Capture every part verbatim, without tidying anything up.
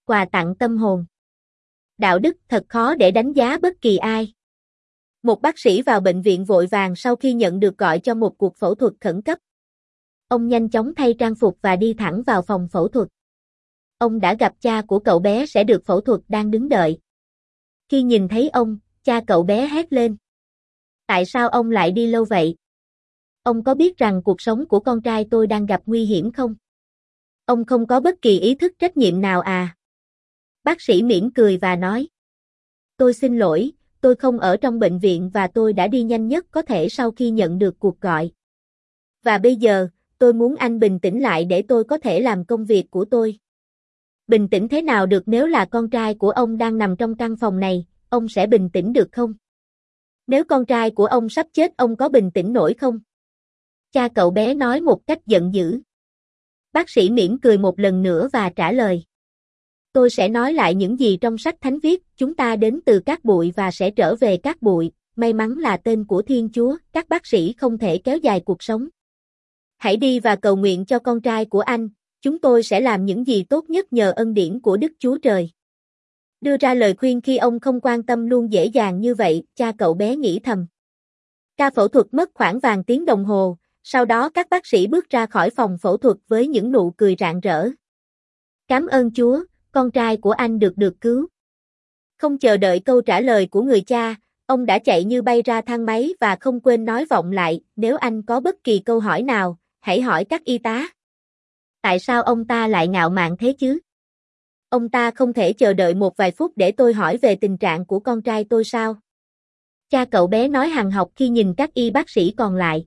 quà tặng tâm hồn. Đạo đức thật khó để đánh giá bất kỳ ai. Một bác sĩ vào bệnh viện vội vàng sau khi nhận được gọi cho một cuộc phẫu thuật khẩn cấp. Ông nhanh chóng thay trang phục và đi thẳng vào phòng phẫu thuật. Ông đã gặp cha của cậu bé sẽ được phẫu thuật đang đứng đợi. Khi nhìn thấy ông, cha cậu bé hét lên. Tại sao ông lại đi lâu vậy? Ông có biết rằng cuộc sống của con trai tôi đang gặp nguy hiểm không? Ông không có bất kỳ ý thức trách nhiệm nào à? Bác sĩ mỉm cười và nói. Tôi xin lỗi, tôi không ở trong bệnh viện và tôi đã đi nhanh nhất có thể sau khi nhận được cuộc gọi. Và bây giờ, tôi muốn anh bình tĩnh lại để tôi có thể làm công việc của tôi. Bình tĩnh thế nào được nếu là con trai của ông đang nằm trong căn phòng này, ông sẽ bình tĩnh được không? Nếu con trai của ông sắp chết ông có bình tĩnh nổi không? Cha cậu bé nói một cách giận dữ. Bác sĩ mỉm cười một lần nữa và trả lời. Tôi sẽ nói lại những gì trong sách thánh viết, chúng ta đến từ cát bụi và sẽ trở về cát bụi, may mắn là tên của Thiên Chúa, các bác sĩ không thể kéo dài cuộc sống. Hãy đi và cầu nguyện cho con trai của anh, chúng tôi sẽ làm những gì tốt nhất nhờ ân điển của Đức Chúa Trời. Đưa ra lời khuyên khi ông không quan tâm luôn dễ dàng như vậy, cha cậu bé nghĩ thầm. Ca phẫu thuật mất khoảng vài tiếng đồng hồ, sau đó các bác sĩ bước ra khỏi phòng phẫu thuật với những nụ cười rạng rỡ. Cảm ơn Chúa, con trai của anh được được cứu. Không chờ đợi câu trả lời của người cha, ông đã chạy như bay ra thang máy và không quên nói vọng lại, nếu anh có bất kỳ câu hỏi nào, hãy hỏi các y tá. Tại sao ông ta lại ngạo mạn thế chứ? Ông ta không thể chờ đợi một vài phút để tôi hỏi về tình trạng của con trai tôi sao? Cha cậu bé nói hằn học khi nhìn các y bác sĩ còn lại.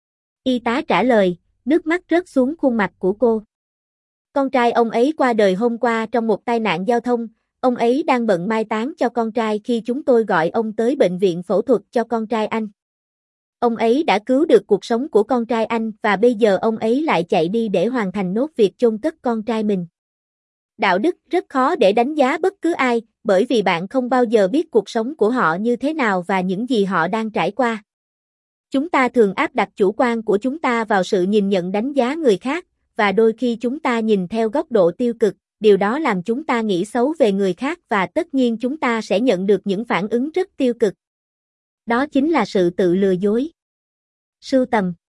Y tá trả lời, nước mắt rớt xuống khuôn mặt của cô. Con trai ông ấy qua đời hôm qua trong một tai nạn giao thông, ông ấy đang bận mai táng cho con trai khi chúng tôi gọi ông tới bệnh viện phẫu thuật cho con trai anh. Ông ấy đã cứu được cuộc sống của con trai anh và bây giờ ông ấy lại chạy đi để hoàn thành nốt việc chôn cất con trai mình. Đạo đức rất khó để đánh giá bất cứ ai, bởi vì bạn không bao giờ biết cuộc sống của họ như thế nào và những gì họ đang trải qua. Chúng ta thường áp đặt chủ quan của chúng ta vào sự nhìn nhận đánh giá người khác, và đôi khi chúng ta nhìn theo góc độ tiêu cực, điều đó làm chúng ta nghĩ xấu về người khác và tất nhiên chúng ta sẽ nhận được những phản ứng rất tiêu cực. Đó chính là sự tự lừa dối. Sưu tầm